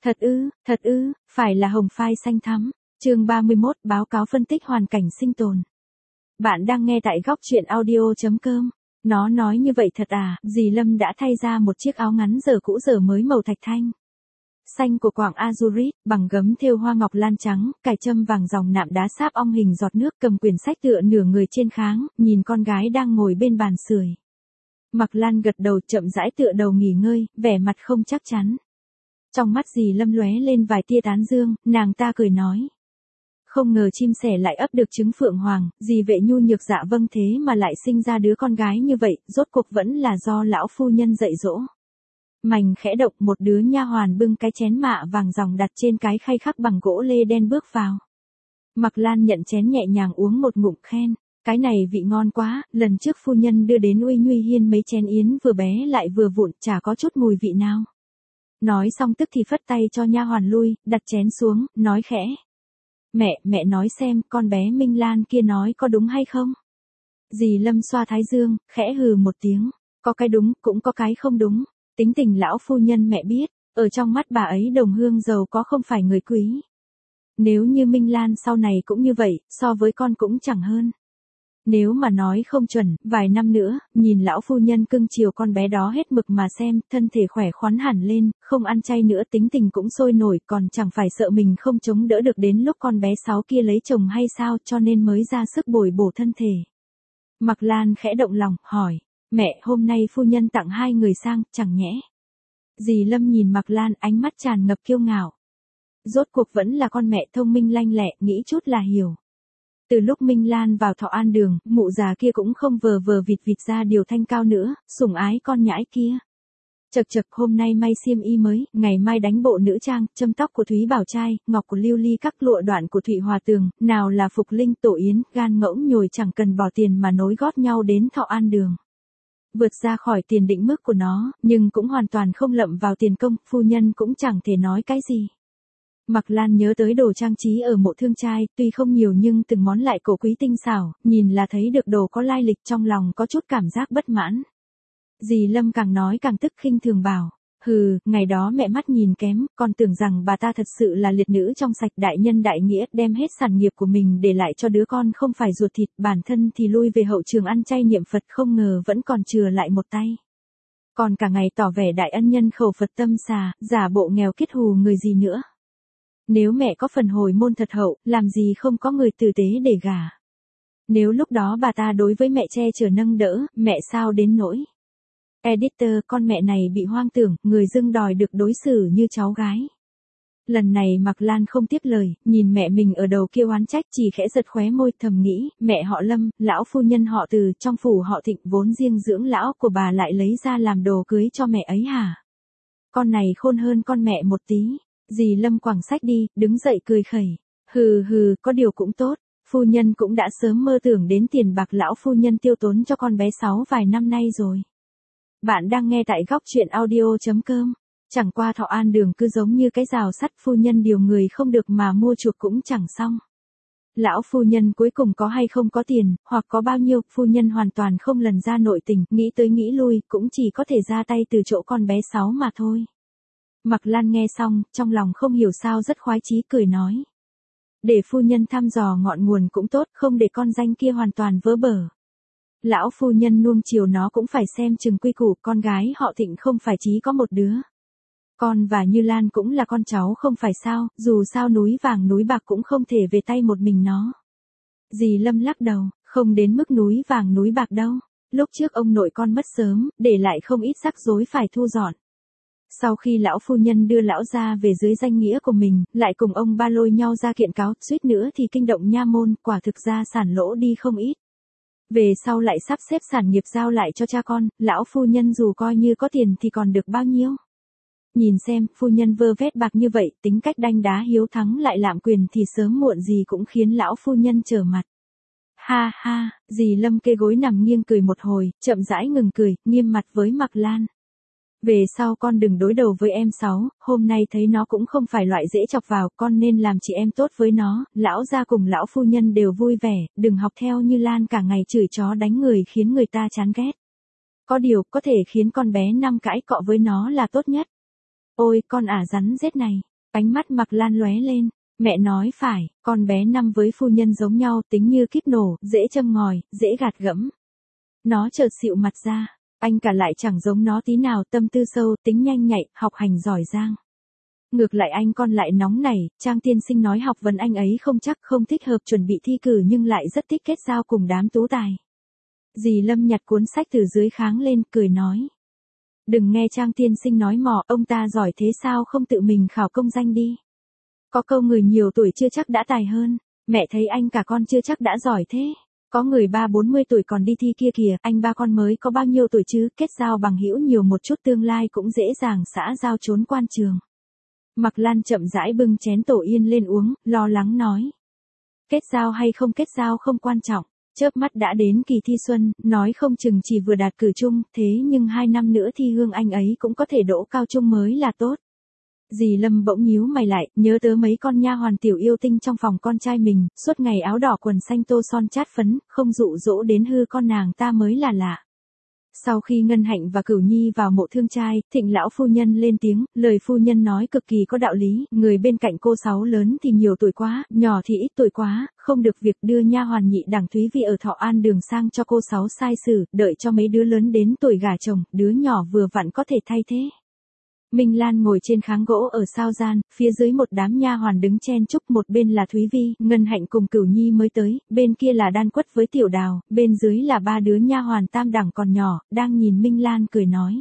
Thật ư, phải là hồng phai xanh thắm. Chương 31, báo cáo phân tích hoàn cảnh sinh tồn. Bạn đang nghe tại góc truyện audio.com. Nó nói như vậy thật à? Dì Lâm đã thay ra một chiếc áo ngắn giờ cũ giờ mới màu thạch thanh xanh của quảng azurit, bằng gấm thêu hoa ngọc lan trắng, cài châm vàng dòng nạm đá sáp ong hình giọt nước, cầm quyển sách tựa nửa người trên kháng, nhìn con gái đang ngồi bên bàn sưởi. Mặc Lan gật đầu chậm rãi tựa đầu nghỉ ngơi, vẻ mặt không chắc chắn. Trong mắt dì Lâm lóe lên vài tia tán dương, nàng ta cười nói. Không ngờ chim sẻ lại ấp được trứng phượng hoàng, dì vệ nhu nhược dạ vâng thế mà lại sinh ra đứa con gái như vậy, rốt cuộc vẫn là do lão phu nhân dạy dỗ. Mành khẽ động, một đứa nha hoàn bưng cái chén mạ vàng dòng đặt trên cái khay khắc bằng gỗ lê đen bước vào. Mặc Lan nhận chén nhẹ nhàng uống một ngụm khen, cái này vị ngon quá, lần trước phu nhân đưa đến Uy Nhuy Hiên mấy chén yến vừa bé lại vừa vụn, chả có chút mùi vị nào. Nói xong tức thì phất tay cho nha hoàn lui, đặt chén xuống, nói khẽ. Mẹ nói xem, con bé Minh Lan kia nói có đúng hay không? Dì Lâm xoa thái dương, khẽ hừ một tiếng, có cái đúng, cũng có cái không đúng. Tính tình lão phu nhân mẹ biết, ở trong mắt bà ấy đồng hương giàu có không phải người quý. Nếu như Minh Lan sau này cũng như vậy, so với con cũng chẳng hơn. Nếu mà nói không chuẩn, vài năm nữa, nhìn lão phu nhân cưng chiều con bé đó hết mực mà xem, thân thể khỏe khoắn hẳn lên, không ăn chay nữa, tính tình cũng sôi nổi, còn chẳng phải sợ mình không chống đỡ được đến lúc con bé Sáu kia lấy chồng hay sao, cho nên mới ra sức bồi bổ thân thể. Mặc Lan khẽ động lòng, hỏi, mẹ, hôm nay phu nhân tặng hai người sang, chẳng nhẽ? Dì Lâm nhìn Mặc Lan, ánh mắt tràn ngập kiêu ngạo. Rốt cuộc vẫn là con mẹ thông minh lanh lẹ, nghĩ chút là hiểu. Từ lúc Minh Lan vào Thọ An Đường, mụ già kia cũng không vờ vờ vịt ra điều thanh cao nữa, sủng ái con nhãi kia. Chật hôm nay may xiêm y mới, ngày mai đánh bộ nữ trang, châm tóc của Thúy Bảo Trai, ngọc của Lưu Ly, các lụa đoạn của Thụy Hòa Tường, nào là Phục Linh Tổ Yến, gan ngỗng nhồi chẳng cần bỏ tiền mà nối gót nhau đến Thọ An Đường. Vượt ra khỏi tiền định mức của nó, nhưng cũng hoàn toàn không lậm vào tiền công, phu nhân cũng chẳng thể nói cái gì. Mặc Lan nhớ tới đồ trang trí ở mộ thương trai, tuy không nhiều nhưng từng món lại cổ quý tinh xảo, nhìn là thấy được đồ có lai lịch, trong lòng có chút cảm giác bất mãn. Dì Lâm càng nói càng tức khinh thường bảo, hừ, ngày đó mẹ mắt nhìn kém, còn tưởng rằng bà ta thật sự là liệt nữ trong sạch, đại nhân đại nghĩa, đem hết sản nghiệp của mình để lại cho đứa con không phải ruột thịt, bản thân thì lui về hậu trường ăn chay niệm Phật, không ngờ vẫn còn chừa lại một tay. Còn cả ngày tỏ vẻ đại ân nhân khẩu Phật tâm xà, giả bộ nghèo kiết hù người gì nữa. Nếu mẹ có phần hồi môn thật hậu, làm gì không có người tử tế để gả. Nếu lúc đó bà ta đối với mẹ che chở nâng đỡ, mẹ sao đến nỗi. Editor, con mẹ này bị hoang tưởng, người dưng đòi được đối xử như cháu gái. Lần này Mặc Lan không tiếp lời, nhìn mẹ mình ở đầu kia oán trách, chỉ khẽ giật khóe môi, thầm nghĩ, mẹ họ Lâm, lão phu nhân họ Từ, trong phủ họ Thịnh vốn riêng dưỡng lão của bà lại lấy ra làm đồ cưới cho mẹ ấy hả? Con này khôn hơn con mẹ một tí. Dì Lâm quẳng sách đi, đứng dậy cười khẩy. Hừ, có điều cũng tốt, phu nhân cũng đã sớm mơ tưởng đến tiền bạc lão phu nhân tiêu tốn cho con bé Sáu vài năm nay rồi. Bạn đang nghe tại góc truyện audio.com. Chẳng qua Thọ An Đường cứ giống như cái rào sắt, phu nhân điều người không được mà mua chuộc cũng chẳng xong. Lão phu nhân cuối cùng có hay không có tiền, hoặc có bao nhiêu, phu nhân hoàn toàn không lần ra nội tình, nghĩ tới nghĩ lui, cũng chỉ có thể ra tay từ chỗ con bé Sáu mà thôi. Mặc Lan nghe xong, trong lòng không hiểu sao rất khoái chí, cười nói. Để phu nhân thăm dò ngọn nguồn cũng tốt, không để con danh kia hoàn toàn vớ bở. Lão phu nhân nuông chiều nó cũng phải xem chừng quy củ, con gái họ Thịnh không phải chỉ có một đứa. Con và Như Lan cũng là con cháu không phải sao, dù sao núi vàng núi bạc cũng không thể về tay một mình nó. Dì Lâm lắc đầu, không đến mức núi vàng núi bạc đâu. Lúc trước ông nội con mất sớm, để lại không ít rắc rối phải thu dọn. Sau khi lão phu nhân đưa lão gia về dưới danh nghĩa của mình, lại cùng ông ba lôi nhau ra kiện cáo, suýt nữa thì kinh động nha môn, quả thực ra sản lỗ đi không ít. Về sau lại sắp xếp sản nghiệp giao lại cho cha con, lão phu nhân dù coi như có tiền thì còn được bao nhiêu. Nhìn xem, phu nhân vơ vét bạc như vậy, tính cách đanh đá hiếu thắng lại lạm quyền thì sớm muộn gì cũng khiến lão phu nhân trở mặt. Ha ha, dì Lâm kê gối nằm nghiêng cười một hồi, chậm rãi ngừng cười, nghiêm mặt với Mặc Lan. Về sau con đừng đối đầu với em Sáu, hôm nay thấy nó cũng không phải loại dễ chọc vào, con nên làm chị em tốt với nó, lão gia cùng lão phu nhân đều vui vẻ, đừng học theo Như Lan cả ngày chửi chó đánh người khiến người ta chán ghét. Có điều, có thể khiến con bé Năm cãi cọ với nó là tốt nhất. Ôi, con ả rắn rết này, Ánh mắt Mạc Lan lóe lên, mẹ nói phải, con bé năm với phu nhân giống nhau, tính như kíp nổ, dễ châm ngòi, dễ gạt gẫm. Nó chợt xịu mặt ra, anh cả lại chẳng giống nó tí nào, tâm tư sâu, tính nhanh nhạy, học hành giỏi giang. Ngược lại anh con lại nóng nảy, Trang tiên sinh nói học vấn anh ấy không chắc, không thích hợp chuẩn bị thi cử nhưng lại rất thích kết giao cùng đám tú tài. Dì Lâm nhặt cuốn sách từ dưới kháng lên, cười nói. Đừng nghe Trang tiên sinh nói mò, ông ta giỏi thế sao không tự mình khảo công danh đi. Có câu người nhiều tuổi chưa chắc đã tài hơn, mẹ thấy anh cả con chưa chắc đã giỏi thế. Có người 30-40 tuổi còn đi thi kia kìa, anh ba con mới có bao nhiêu tuổi chứ, kết giao bằng hữu nhiều một chút tương lai cũng dễ dàng xã giao trốn quan trường. Mạc Lan chậm rãi bưng chén tổ yên lên uống, lo lắng nói. Kết giao hay không kết giao không quan trọng, chớp mắt đã đến kỳ thi xuân, nói không chừng chỉ vừa đạt cử chung, thế nhưng 2 năm nữa thi hương anh ấy cũng có thể đỗ cao trung mới là tốt. Dì Lâm bỗng nhíu mày lại, nhớ tới mấy con nha hoàn tiểu yêu tinh trong phòng con trai mình, suốt ngày áo đỏ quần xanh tô son chát phấn, không dụ dỗ đến hư con nàng ta mới là lạ. Sau khi Ngân Hạnh và Cửu Nhi vào mộ thương trai, Thịnh lão phu nhân lên tiếng, lời phu nhân nói cực kỳ có đạo lý, người bên cạnh cô Sáu lớn thì nhiều tuổi quá, nhỏ thì ít tuổi quá, không được việc đưa nha hoàn nhị đẳng Thúy Vi ở Thọ An Đường sang cho cô Sáu sai xử, đợi cho mấy đứa lớn đến tuổi gả chồng, đứa nhỏ vừa vặn có thể thay thế. Minh Lan ngồi trên kháng gỗ ở sao gian, phía dưới một đám nha hoàn đứng chen chúc, một bên là Thúy Vi, Ngân Hạnh cùng Cửu Nhi mới tới, bên kia là Đan Quất với Tiểu Đào, bên dưới là 3 đứa nha hoàn tam đẳng còn nhỏ, đang nhìn Minh Lan cười nói.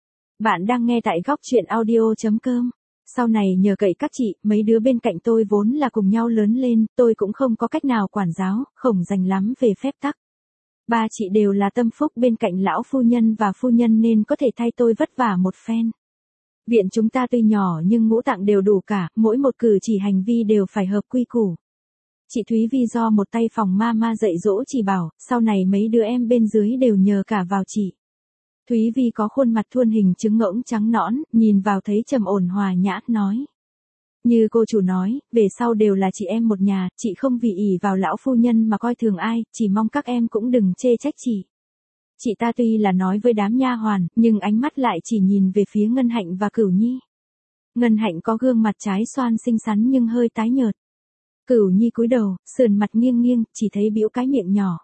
Bạn đang nghe tại góc truyện audio.com. Sau này nhờ cậy các chị, mấy đứa bên cạnh tôi vốn là cùng nhau lớn lên, tôi cũng không có cách nào quản giáo, khổng rành lắm về phép tắc. 3 chị đều là tâm phúc bên cạnh lão phu nhân và phu nhân nên có thể thay tôi vất vả một phen. Viện chúng ta tuy nhỏ nhưng ngũ tạng đều đủ cả, mỗi một cử chỉ hành vi đều phải hợp quy củ. Chị Thúy Vi do một tay phòng mama dạy dỗ chỉ bảo, sau này mấy đứa em bên dưới đều nhờ cả vào chị. Thúy Vi có khuôn mặt thuôn hình trứng ngỗng trắng nõn, nhìn vào thấy trầm ổn hòa nhã, nói. Như cô chủ nói, về sau đều là chị em một nhà, chị không vì ỷ vào lão phu nhân mà coi thường ai, chỉ mong các em cũng đừng chê trách chị. Chị ta tuy là nói với đám nha hoàn, nhưng ánh mắt lại chỉ nhìn về phía Ngân Hạnh và Cửu Nhi. Ngân Hạnh có gương mặt trái xoan xinh xắn nhưng hơi tái nhợt. Cửu Nhi cúi đầu, sườn mặt nghiêng nghiêng, chỉ thấy bĩu cái miệng nhỏ.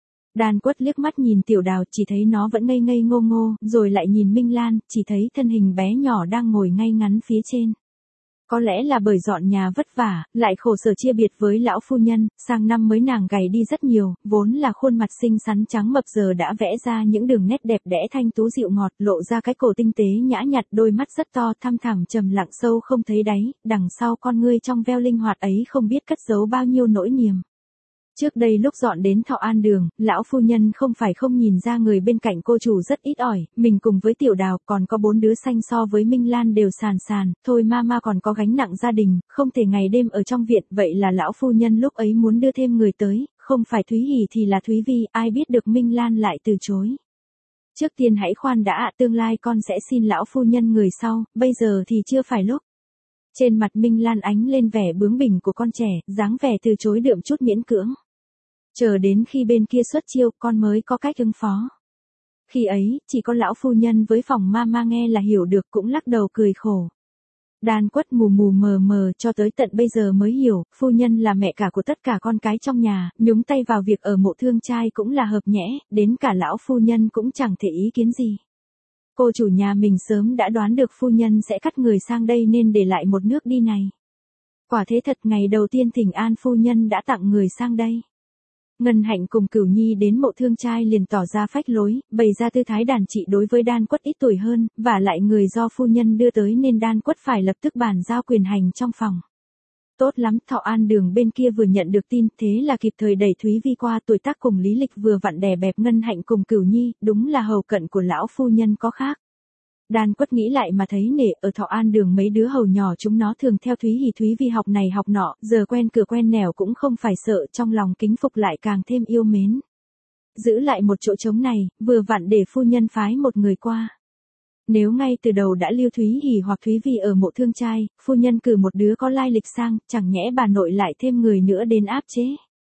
Đan Quất liếc mắt nhìn Tiểu Đào, chỉ thấy nó vẫn ngây ngây ngô ngô, rồi lại nhìn Minh Lan, chỉ thấy thân hình bé nhỏ đang ngồi ngay ngắn phía trên. Có lẽ là bởi dọn nhà vất vả, lại khổ sở chia biệt với lão phu nhân, sang năm mới nàng gầy đi rất nhiều, vốn là khuôn mặt xinh xắn trắng mập giờ đã vẽ ra những đường nét đẹp đẽ thanh tú dịu ngọt, lộ ra cái cổ tinh tế nhã nhặn, đôi mắt rất to, thăm thẳm trầm lặng sâu không thấy đáy, đằng sau con ngươi trong veo linh hoạt ấy không biết cất giấu bao nhiêu nỗi niềm. Trước đây lúc dọn đến Thọ An Đường, lão phu nhân không phải không nhìn ra người bên cạnh cô chủ rất ít ỏi, mình cùng với Tiểu Đào còn có 4 đứa xanh so với Minh Lan đều sàn sàn, thôi mama còn có gánh nặng gia đình, không thể ngày đêm ở trong viện, vậy là lão phu nhân lúc ấy muốn đưa thêm người tới, không phải Thúy Hỷ thì là Thúy Vi, ai biết được Minh Lan lại từ chối. Trước tiên hãy khoan đã ạ, tương lai con sẽ xin lão phu nhân người sau, bây giờ thì chưa phải lúc. Trên mặt Minh Lan ánh lên vẻ bướng bỉnh của con trẻ, dáng vẻ từ chối đượm chút miễn cưỡng. Chờ đến khi bên kia xuất chiêu, con mới có cách ứng phó. Khi ấy, chỉ có lão phu nhân với phòng mama nghe là hiểu được, cũng lắc đầu cười khổ. Đan Quất mù mù mờ mờ cho tới tận bây giờ mới hiểu, phu nhân là mẹ cả của tất cả con cái trong nhà, nhúng tay vào việc ở mộ thương trai cũng là hợp nhẽ, đến cả lão phu nhân cũng chẳng thể ý kiến gì. Cô chủ nhà mình sớm đã đoán được phu nhân sẽ cắt người sang đây nên để lại một nước đi này. Quả thế thật, ngày đầu tiên Thỉnh An phu nhân đã tặng người sang đây. Ngân Hạnh cùng Cửu Nhi đến mộ thương trai liền tỏ ra phách lối, bày ra tư thái đàn chị đối với Đan Quất ít tuổi hơn, và lại người do phu nhân đưa tới nên Đan Quất phải lập tức bàn giao quyền hành trong phòng. Tốt lắm, Thọ An Đường bên kia vừa nhận được tin, thế là kịp thời đẩy Thúy Vi qua, tuổi tác cùng lý lịch vừa vặn đè bẹp Ngân Hạnh cùng Cửu Nhi, đúng là hầu cận của lão phu nhân có khác. Đan Quất nghĩ lại mà thấy nể, ở Thọ An Đường mấy đứa hầu nhỏ chúng nó thường theo Thúy Hỷ Thúy Vi học này học nọ, giờ quen cửa quen nẻo cũng không phải sợ, trong lòng kính phục lại càng thêm yêu mến. Giữ lại một chỗ trống này, vừa vặn để phu nhân phái một người qua. Nếu ngay từ đầu đã lưu Thúy Hỷ hoặc Thúy Vi ở mộ thương trai, phu nhân cử một đứa có lai lịch sang, chẳng nhẽ bà nội lại thêm người nữa đến áp chế.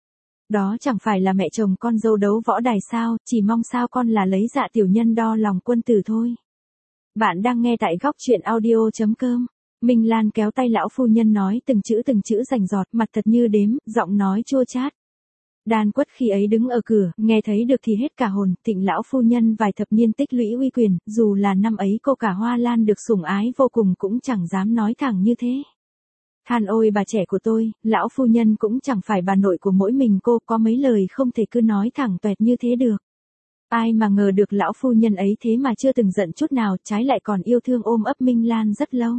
Đó chẳng phải là mẹ chồng con dâu đấu võ đài sao, chỉ mong sao con là lấy dạ tiểu nhân đo lòng quân tử thôi. Bạn đang nghe tại góc truyện audio.com. Minh Lan kéo tay lão phu nhân nói từng chữ rành rọt, mặt thật như đếm, giọng nói chua chát. Đan Quất khi ấy đứng ở cửa, nghe thấy được thì hết cả hồn, Thịnh lão phu nhân vài thập niên tích lũy uy quyền, dù là năm ấy cô cả Hoa Lan được sủng ái vô cùng cũng chẳng dám nói thẳng như thế. Than ôi bà trẻ của tôi, lão phu nhân cũng chẳng phải bà nội của mỗi mình cô, có mấy lời không thể cứ nói thẳng toẹt như thế được. Ai mà ngờ được lão phu nhân ấy thế mà chưa từng giận chút nào, trái lại còn yêu thương ôm ấp Minh Lan rất lâu.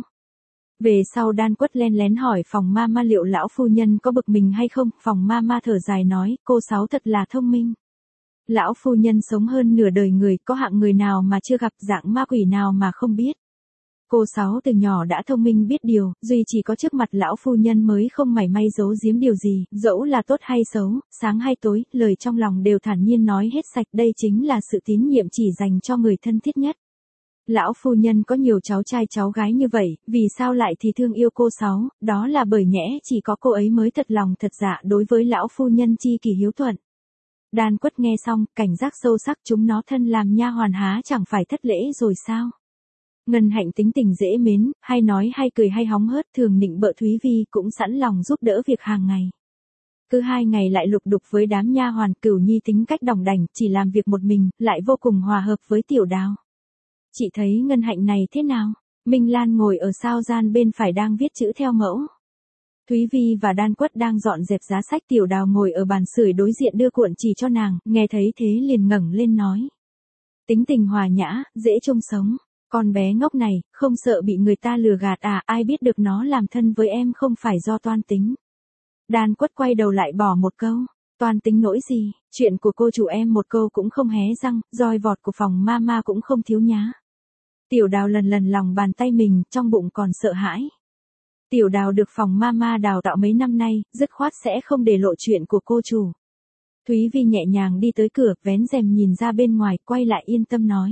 Về sau Đan Quất len lén hỏi phòng ma liệu lão phu nhân có bực mình hay không, phòng ma thở dài nói, cô Sáu thật là thông minh. Lão phu nhân sống hơn nửa đời người, có hạng người nào mà chưa gặp, dạng ma quỷ nào mà không biết. Cô Sáu từ nhỏ đã thông minh biết điều, duy chỉ có trước mặt lão phu nhân mới không mảy may giấu giếm điều gì, dẫu là tốt hay xấu, sáng hay tối, lời trong lòng đều thản nhiên nói hết sạch, đây chính là sự tín nhiệm chỉ dành cho người thân thiết nhất. Lão phu nhân có nhiều cháu trai cháu gái như vậy, vì sao lại thì thương yêu cô Sáu, đó là bởi nhẽ chỉ có cô ấy mới thật lòng thật dạ đối với lão phu nhân chi kỷ hiếu thuận. Đan Quất nghe xong, cảnh giác sâu sắc, chúng nó thân làm nha hoàn há chẳng phải thất lễ rồi sao? Ngân Hạnh tính tình dễ mến, hay nói hay cười hay hóng hớt, thường nịnh bợ Thúy Vi, cũng sẵn lòng giúp đỡ việc hàng ngày. Cứ 2 ngày lại lục đục với đám nha hoàn, Cửu Nhi tính cách đòng đảnh, chỉ làm việc một mình, lại vô cùng hòa hợp với Tiểu Đào. Chị thấy Ngân Hạnh này thế nào? Minh Lan ngồi ở sao gian bên phải đang viết chữ theo mẫu. Thúy Vi và Đan Quất đang dọn dẹp giá sách, Tiểu Đào ngồi ở bàn sưởi đối diện đưa cuộn chỉ cho nàng, nghe thấy thế liền ngẩng lên nói. Tính tình hòa nhã, dễ trông sống. Con bé ngốc này, không sợ bị người ta lừa gạt à, ai biết được nó làm thân với em không phải do toan tính. Đan Quất quay đầu lại bỏ một câu, toan tính nỗi gì, chuyện của cô chủ em một câu cũng không hé răng, roi vọt của phòng ma cũng không thiếu nhá. Tiểu Đào lần lòng bàn tay mình, trong bụng còn sợ hãi. Tiểu Đào được phòng ma đào tạo mấy năm nay, dứt khoát sẽ không để lộ chuyện của cô chủ. Thúy Vi nhẹ nhàng đi tới cửa, vén rèm nhìn ra bên ngoài, quay lại yên tâm nói.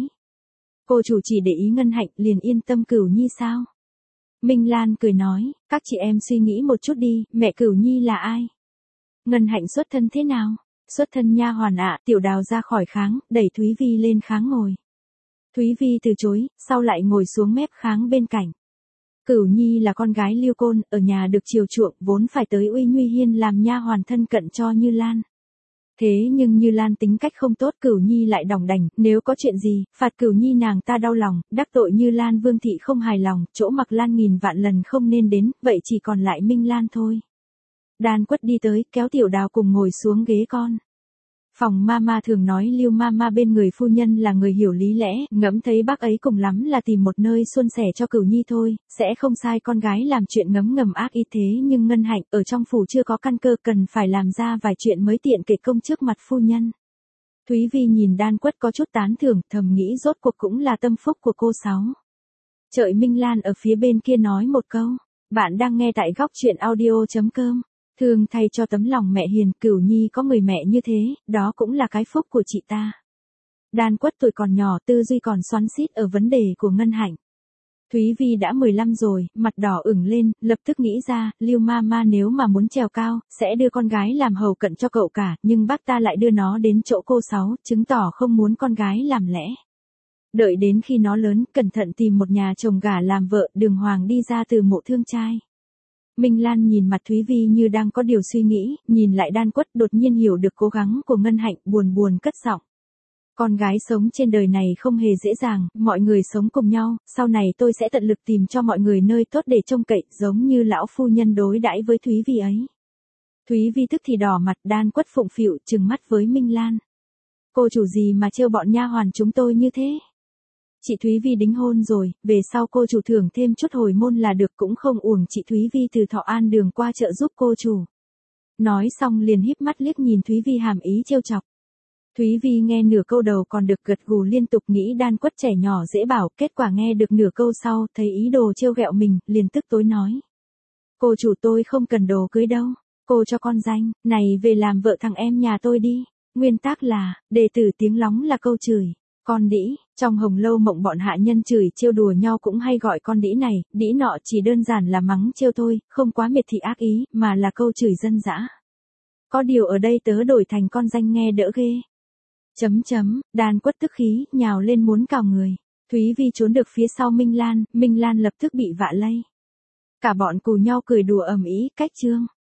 Cô chủ chỉ để ý Ngân Hạnh, liền yên tâm Cửu Nhi sao? Minh Lan cười nói, các chị em suy nghĩ một chút đi, mẹ Cửu Nhi là ai? Ngân Hạnh xuất thân thế nào? Xuất thân nha hoàn ạ. Tiểu Đào ra khỏi kháng, đẩy Thúy Vi lên kháng ngồi. Thúy Vi từ chối, sau lại ngồi xuống mép kháng bên cạnh. Cửu Nhi là con gái Liêu Côn, ở nhà được chiều chuộng, vốn phải tới Uy Nhuy Hiên làm nha hoàn thân cận cho Như Lan. Thế nhưng Như Lan tính cách không tốt, Cửu Nhi lại đòng đảnh, nếu có chuyện gì, phạt Cửu Nhi nàng ta đau lòng, đắc tội Như Lan Vương thị không hài lòng, chỗ mặc Lan nghìn vạn lần không nên đến, vậy chỉ còn lại Minh Lan thôi. Đan Quất đi tới, kéo Tiểu Đào cùng ngồi xuống ghế con. Phòng ma thường nói Lưu ma bên người phu nhân là người hiểu lý lẽ, ngẫm thấy bác ấy cùng lắm là tìm một nơi suôn sẻ cho Cửu Nhi thôi, sẽ không sai con gái làm chuyện ngấm ngầm ác ý thế, nhưng Ngân Hạnh ở trong phủ chưa có căn cơ, cần phải làm ra vài chuyện mới tiện kể công trước mặt phu nhân. Thúy Vi nhìn Đan Quất có chút tán thưởng, thầm nghĩ rốt cuộc cũng là tâm phúc của cô Sáu. Chợi Minh Lan ở phía bên kia nói một câu, bạn đang nghe tại góc truyện audio.com. Thương thay cho tấm lòng mẹ hiền, Cửu Nhi có người mẹ như thế, đó cũng là cái phúc của chị ta. Đan Quất tuổi còn nhỏ, tư duy còn xoắn xít ở vấn đề của Ngân Hạnh. Thúy Vi đã 15 rồi, mặt đỏ ửng lên, lập tức nghĩ ra, Lưu ma nếu mà muốn trèo cao, sẽ đưa con gái làm hầu cận cho cậu cả, nhưng bác ta lại đưa nó đến chỗ cô Sáu, chứng tỏ không muốn con gái làm lẽ. Đợi đến khi nó lớn, cẩn thận tìm một nhà chồng gả làm vợ, đường hoàng đi ra từ mộ thương trai. Minh Lan nhìn mặt Thúy Vi như đang có điều suy nghĩ, nhìn lại Đan Quất đột nhiên hiểu được cố gắng của Ngân Hạnh, buồn cất giọng. Con gái sống trên đời này không hề dễ dàng, mọi người sống cùng nhau, sau này tôi sẽ tận lực tìm cho mọi người nơi tốt để trông cậy, giống như lão phu nhân đối đãi với Thúy Vi ấy. Thúy Vi tức thì đỏ mặt, Đan Quất phụng phịu trừng mắt với Minh Lan. Cô chủ gì mà trêu bọn nha hoàn chúng tôi như thế? Chị Thúy Vi đính hôn rồi, về sau cô chủ thưởng thêm chút hồi môn là được, cũng không uổng chị Thúy Vi từ Thọ An đường qua chợ giúp cô chủ. Nói xong liền híp mắt liếc nhìn Thúy Vi hàm ý trêu chọc. Thúy Vi nghe nửa câu đầu còn được gật gù liên tục, nghĩ Đan Quất trẻ nhỏ dễ bảo, kết quả nghe được nửa câu sau, thấy ý đồ trêu ghẹo mình, liền tức tối nói. Cô chủ tôi không cần đồ cưới đâu, cô cho con danh, này về làm vợ thằng em nhà tôi đi. Nguyên tắc là, đệ tử tiếng lóng là câu chửi. Con đĩ, trong Hồng Lâu Mộng bọn hạ nhân chửi trêu đùa nhau cũng hay gọi con đĩ này, đĩ nọ chỉ đơn giản là mắng trêu thôi, không quá miệt thị ác ý, mà là câu chửi dân dã. Có điều ở đây tớ đổi thành con danh nghe đỡ ghê. Đan Quất tức khí, nhào lên muốn cào người. Thúy Vi trốn được phía sau Minh Lan lập tức bị vạ lây. Cả bọn cùng nhau cười đùa ầm ĩ, cách chương.